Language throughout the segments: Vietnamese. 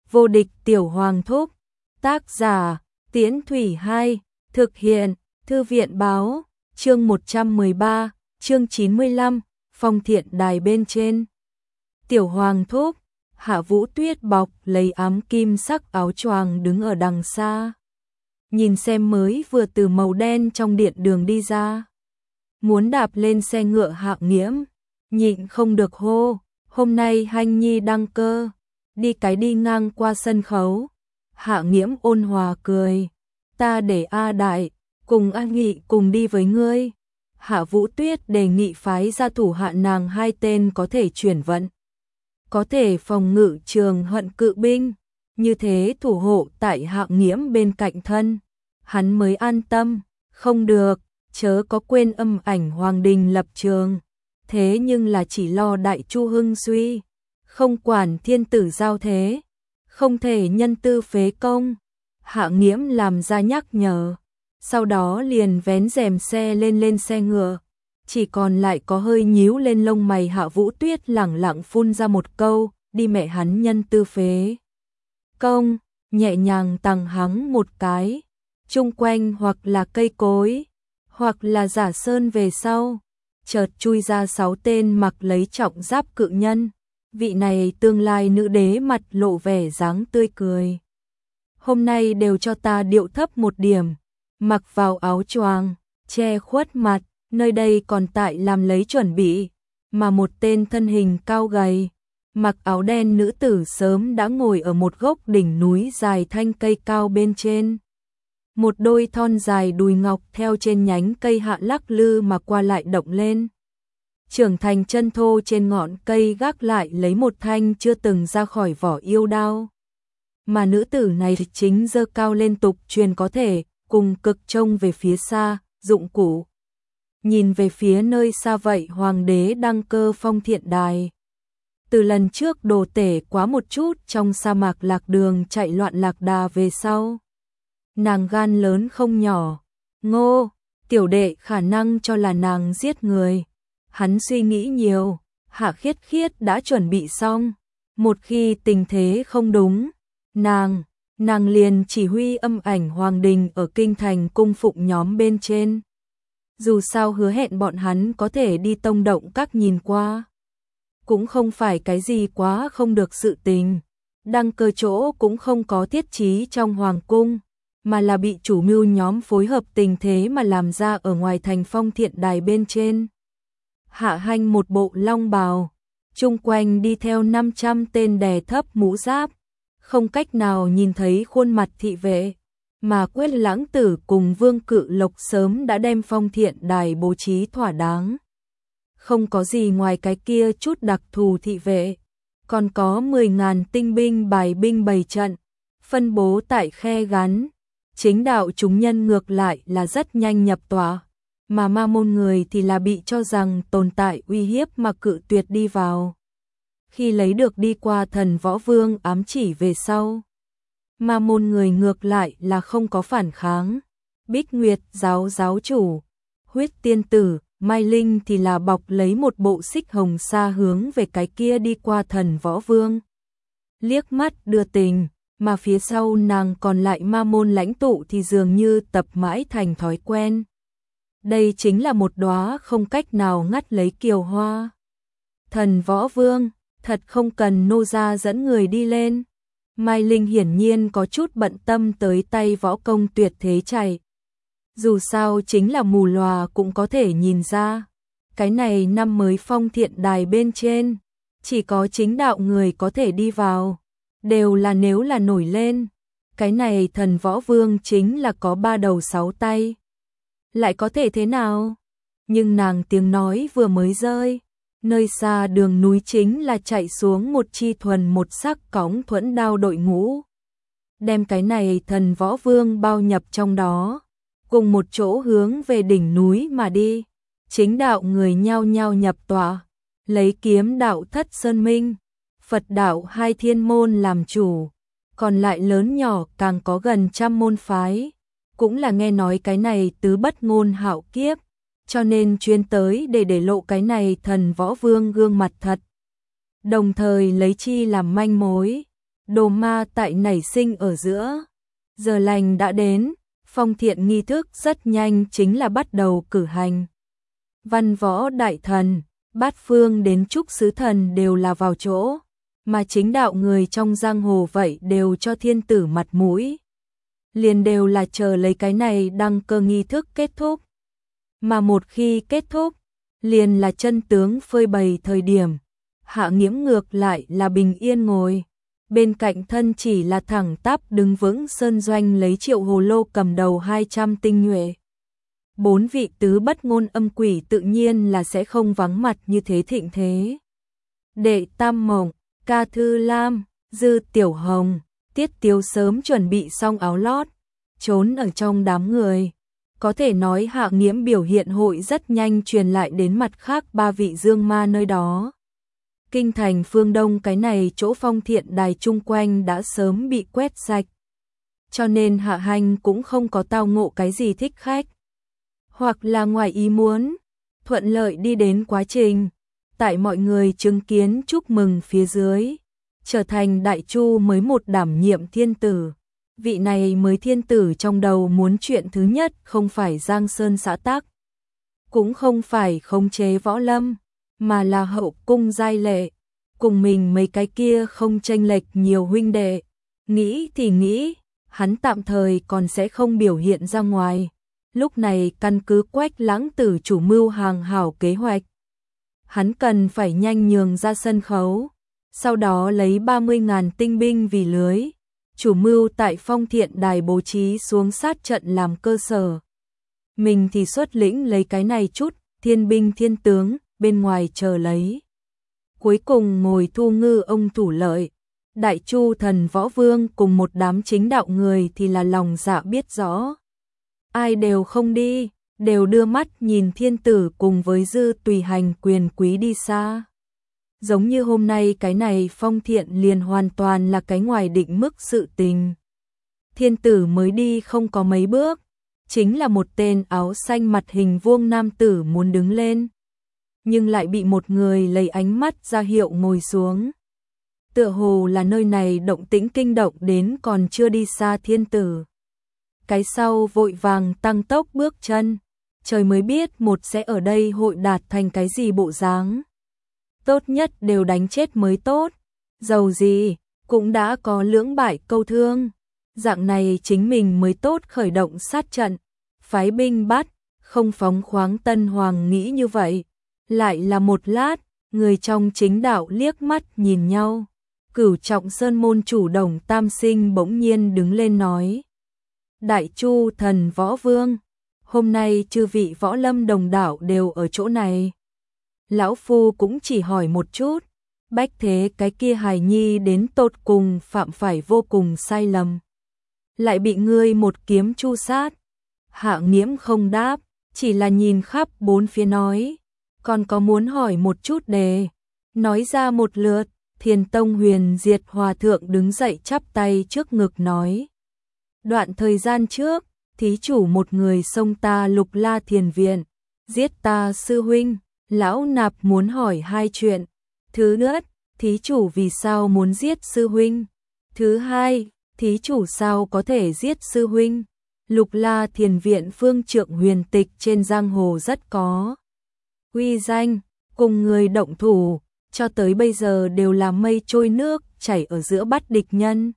Vô địch tiểu hoàng thúc. Tác giả, Tiễn Thủy 2, thực hiện, Thư viện báo, chương 113, chương 95, Phong Thiện Đài bên trên. Tiểu hoàng thúc, Hạ Vũ Tuyết bọc lấy ám kim sắc áo choàng đứng ở đằng xa. Nhìn xem mới vừa từ màu đen trong điện đường đi ra. Muốn đạp lên xe ngựa Hạ Nghiễm, nhịn không được hô, hôm nay Hanh Nhi đăng cơ, đi ngang qua sân khấu. Hạ Nghiễm ôn hòa cười, ta để A Đại, cùng A Nghị cùng đi với ngươi. Hạ Vũ Tuyết đề nghị phái ra thủ hạ nàng 2 tên có thể chuyển vận, có thể phòng ngự Trường Hận cự binh, như thế thủ hộ tại Hạ Nghiễm bên cạnh thân, hắn mới an tâm. Không được, chớ có quên âm ảnh hoàng đình lập trường, thế nhưng là chỉ lo đại chu hưng suy, không quản thiên tử giao thế, không thể nhân tư phế công. Hạ Nghiễm làm ra nhắc nhở, sau đó liền vén rèm xe lên xe ngựa, chỉ còn lại có hơi nhíu lên lông mày Hạ Vũ Tuyết lẳng lặng phun ra một câu, đi mẹ hắn nhân tư phế công, nhẹ nhàng tằng hắng một cái, chung quanh hoặc là cây cối, hoặc là giả sơn về sau, chợt chui ra 6 tên mặc lấy trọng giáp cự nhân. Vị này tương lai nữ đế mặt lộ vẻ dáng tươi cười. Hôm nay đều cho ta điệu thấp một điểm, mặc vào áo choàng, che khuất mặt, nơi đây còn tại làm lấy chuẩn bị, mà một tên thân hình cao gầy, mặc áo đen nữ tử sớm đã ngồi ở một gốc đỉnh núi dài thanh cây cao bên trên. Một đôi thon dài đùi ngọc theo trên nhánh cây hạ lắc lư mà qua lại động lên. Trưởng thành chân thô trên ngọn cây gác lại lấy một thanh chưa từng ra khỏi vỏ yêu đao. Mà nữ tử này chính giơ cao lên tục truyền có thể, cùng cực trông về phía xa, dụng cụ. Nhìn về phía nơi xa vậy hoàng đế đăng cơ Phong Thiện Đài. Từ lần trước đồ tể quá một chút trong sa mạc lạc đường chạy loạn lạc đà về sau. Nàng gan lớn không nhỏ, Ngô, tiểu đệ khả năng cho là nàng giết người. Hắn suy nghĩ nhiều, Hạ Khiết Khiết đã chuẩn bị xong, một khi tình thế không đúng, nàng liền chỉ huy âm ảnh hoàng đình ở kinh thành cung phụng nhóm bên trên. Dù sao hứa hẹn bọn hắn có thể đi tông động các nhìn qua, cũng không phải cái gì quá không được sự tình. Đăng cơ chỗ cũng không có thiết trí trong hoàng cung, mà là bị chủ mưu nhóm phối hợp tình thế mà làm ra ở ngoài thành Phong Thiện Đài bên trên. Hạ Hanh một bộ long bào, chung quanh đi theo 500 tên đè thấp mũ giáp, không cách nào nhìn thấy khuôn mặt thị vệ, mà Quyết Lãng Tử cùng Vương Cự Lộc sớm đã đem Phong Thiện Đài bố trí thỏa đáng. Không có gì ngoài cái kia chút đặc thù thị vệ, còn có 10.000 tinh binh bài binh bày trận, phân bố tại khe gắn. Chính đạo chúng nhân ngược lại là rất nhanh nhập tòa, mà ma môn người thì là bị cho rằng tồn tại uy hiếp mà cự tuyệt đi vào. Khi lấy được đi qua Thần Võ Vương ám chỉ về sau, ma môn người ngược lại là không có phản kháng. Bích Nguyệt giáo chủ, Huyết Tiên Tử, Mai Linh thì là bọc lấy một bộ xích hồng xa hướng về cái kia đi qua Thần Võ Vương. Liếc mắt đưa tình, mà phía sau nàng còn lại ma môn lãnh tụ thì dường như tập mãi thành thói quen. Đây chính là một đóa không cách nào ngắt lấy kiều hoa. Thần Võ Vương, thật không cần nô gia dẫn người đi lên. Mai Linh hiển nhiên có chút bận tâm tới tay võ công tuyệt thế chạy. Dù sao chính là mù lòa cũng có thể nhìn ra. Cái này năm mới Phong Thiện Đài bên trên, chỉ có chính đạo người có thể đi vào. Đều là nếu là nổi lên, cái này Thần Võ Vương chính là có 3 đầu 6 tay. Lại có thể thế nào? Nhưng nàng tiếng nói vừa mới rơi, nơi xa đường núi chính là chạy xuống một chi thuần một sắc cõng thuẫn đao đội ngũ. Đem cái này Thần Võ Vương bao nhập trong đó, cùng một chỗ hướng về đỉnh núi mà đi. Chính đạo người nhao nhao nhập tọa, lấy kiếm đạo Thất Sơn Minh, Phật đạo 2 thiên môn làm chủ, còn lại lớn nhỏ càng có gần 100 môn phái, cũng là nghe nói cái này tứ bất ngôn hạo kiếp, cho nên chuyên tới để lộ cái này Thần Võ Vương gương mặt thật. Đồng thời lấy chi làm manh mối, đồ ma tại nảy sinh ở giữa. Giờ lành đã đến, phong thiện nghi thức rất nhanh chính là bắt đầu cử hành. Văn võ đại thần, bát phương đến chúc sứ thần đều là vào chỗ, mà chính đạo người trong giang hồ vậy đều cho thiên tử mặt mũi. Liền đều là chờ lấy cái này đăng cơ nghi thức kết thúc. Mà một khi kết thúc, liền là chân tướng phơi bày thời điểm. Hạ Nghiễm ngược lại là bình yên ngồi. Bên cạnh thân chỉ là thẳng tắp đứng vững Sơn Doanh lấy Triệu Hồ Lô cầm đầu 200 tinh nhuệ. 4 vị tứ bất ngôn âm quỷ tự nhiên là sẽ không vắng mặt như thế thịnh thế. Đệ Tam Mộng, Ca Thư Lam, Dư Tiểu Hồng, Tiết Tiếu sớm chuẩn bị xong áo lót, trốn ở trong đám người. Có thể nói Hạ Nghiễm biểu hiện hội rất nhanh truyền lại đến mặt khác 3 vị dương ma nơi đó. Kinh thành phương Đông cái này chỗ phong thiện đài chung quanh đã sớm bị quét sạch. Cho nên Hạ Hành cũng không có tao ngộ cái gì thích khách. Hoặc là ngoài ý muốn, thuận lợi đi đến quá trình. Tại mọi người chứng kiến chúc mừng phía dưới, trở thành Đại Chu mới một đảm nhiệm thiên tử. Vị này mới thiên tử trong đầu muốn chuyện thứ nhất không phải Giang Sơn xã tắc, cũng không phải khống chế võ lâm, mà là hậu cung giai lệ, cùng mình mấy cái kia không chênh lệch nhiều huynh đệ. Nghĩ thì nghĩ, hắn tạm thời còn sẽ không biểu hiện ra ngoài. Lúc này căn cứ Quách Lãng Tử chủ mưu hàng hảo kế hoạch, hắn cần phải nhanh nhường ra sân khấu, sau đó lấy 30.000 tinh binh vì lưới. Chủ mưu tại phong thiện đài bố trí xuống sát trận làm cơ sở. Mình thì xuất lĩnh lấy cái này chút, thiên binh thiên tướng, bên ngoài chờ lấy. Cuối cùng ngồi thu ngư ông thủ lợi. Đại Chu thần võ vương cùng một đám chính đạo người thì là lòng dạ biết rõ. Ai đều không đi, đều đưa mắt nhìn thiên tử cùng với dư tùy hành quyền quý đi xa. Giống như hôm nay cái này phong thiện liền hoàn toàn là cái ngoài định mức sự tình. Thiên tử mới đi không có mấy bước, chính là một tên áo xanh mặt hình vuông nam tử muốn đứng lên. Nhưng lại bị một người lấy ánh mắt ra hiệu ngồi xuống. Tựa hồ là nơi này động tĩnh kinh động đến còn chưa đi xa thiên tử. Cái sau vội vàng tăng tốc bước chân, trời mới biết một sẽ ở đây hội đạt thành cái gì bộ dáng. Tốt nhất đều đánh chết mới tốt, dầu gì, cũng đã có lưỡng bại câu thương. Dạng này chính mình mới tốt khởi động sát trận, phái binh bắt, không phóng khoáng Tân Hoàng nghĩ như vậy. Lại là một lát, người trong chính đạo liếc mắt nhìn nhau. Cửu Trọng Sơn môn chủ Đồng Tam Sinh bỗng nhiên đứng lên nói. Đại Chu thần võ vương, hôm nay chư vị võ lâm đồng đạo đều ở chỗ này. Lão Phu cũng chỉ hỏi một chút, bách thế cái kia hài nhi đến tột cùng phạm phải vô cùng sai lầm. Lại bị ngươi một kiếm chu sát. Hạ Nghiễm không đáp, chỉ là nhìn khắp bốn phía nói. Còn có muốn hỏi một chút đề. Nói ra một lượt, Thiền Tông Huyền Diệt Hòa Thượng đứng dậy chắp tay trước ngực nói. Đoạn thời gian trước, thí chủ một người xông ta Lục La Thiền Viện, giết ta sư huynh. Lão Nạp muốn hỏi hai chuyện. Thứ nhất, thí chủ vì sao muốn giết sư huynh? Thứ hai, thí chủ sao có thể giết sư huynh? Lục La Thiền Viện phương trượng huyền tịch trên giang hồ rất có uy danh, cùng người động thủ, cho tới bây giờ đều là mây trôi nước chảy ở giữa bắt địch nhân.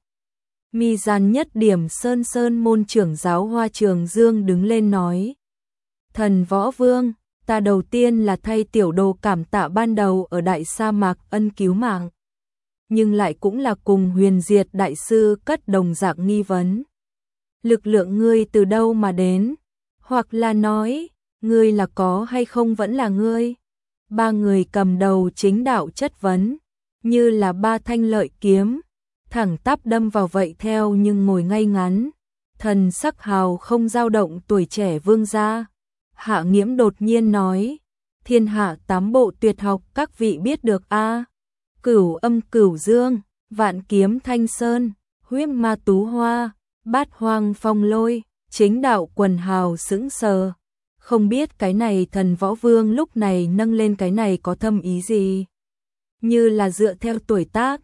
Mi gian nhất điểm Sơn Sơn môn trưởng giáo Hoa Trường Dương đứng lên nói. Thần võ vương, ta đầu tiên là thay tiểu đồ cảm tạ ban đầu ở đại sa mạc ân cứu mạng. Nhưng lại cũng là cùng Huyền Diệt đại sư cất đồng dạng nghi vấn. Lực lượng ngươi từ đâu mà đến? Hoặc là nói, ngươi là có hay không vẫn là ngươi? Ba người cầm đầu chính đạo chất vấn, như là ba thanh lợi kiếm, thẳng tắp đâm vào vậy theo nhưng ngồi ngay ngắn. Thần sắc hào không dao động tuổi trẻ vương gia. Hạ Nghiễm đột nhiên nói, thiên hạ tám bộ tuyệt học các vị biết được a? Cửu âm cửu dương, vạn kiếm thanh sơn, huyết ma tú hoa, bát hoang phong lôi. Chính đạo quần hào sững sờ, không biết cái này thần võ vương lúc này nâng lên cái này có thâm ý gì. Như là dựa theo tuổi tác,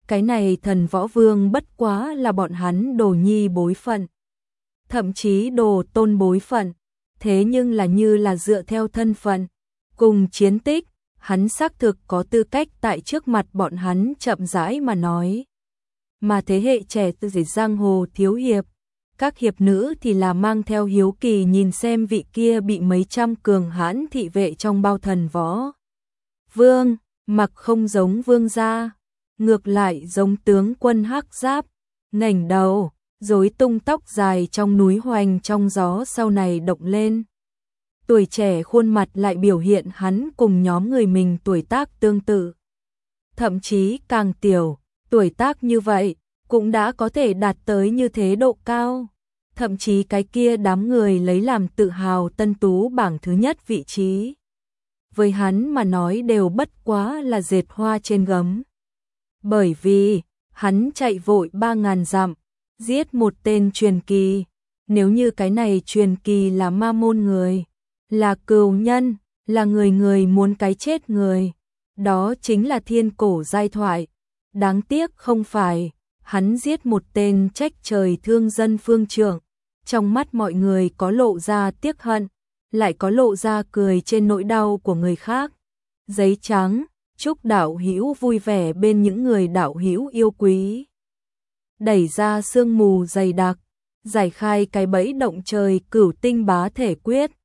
cái này thần võ vương bất quá là bọn hắn đồ nhi bối phận, thậm chí đồ tôn bối phận, thế nhưng là như là dựa theo thân phận, cùng chiến tích, hắn xác thực có tư cách tại trước mặt bọn hắn chậm rãi mà nói. Mà thế hệ trẻ từ dưới giang hồ thiếu hiệp, các hiệp nữ thì là mang theo hiếu kỳ nhìn xem vị kia bị mấy trăm cường hãn thị vệ trong bao thần võ vương, mặc không giống vương gia, ngược lại giống tướng quân hắc giáp, ngẩng đầu, rối tung tóc dài trong núi hoành trong gió sau này động lên. Tuổi trẻ khuôn mặt lại biểu hiện hắn cùng nhóm người mình tuổi tác tương tự. Thậm chí càng tiểu, tuổi tác như vậy, cũng đã có thể đạt tới như thế độ cao. Thậm chí cái kia đám người lấy làm tự hào tân tú bảng thứ nhất vị trí. Với hắn mà nói đều bất quá là dệt hoa trên gấm. Bởi vì, hắn chạy vội 3.000 dặm, giết một tên truyền kỳ. Nếu như cái này truyền kỳ là ma môn người, là cừu nhân, là người người muốn cái chết người, đó chính là thiên cổ giai thoại. Đáng tiếc không phải, hắn giết một tên trách trời thương dân phương trưởng. Trong mắt mọi người có lộ ra tiếc hận, lại có lộ ra cười trên nỗi đau của người khác. Giấy trắng, chúc đạo hữu vui vẻ bên những người đạo hữu yêu quý. Đẩy ra sương mù dày đặc, giải khai cái bẫy động trời cửu tinh bá thể quyết.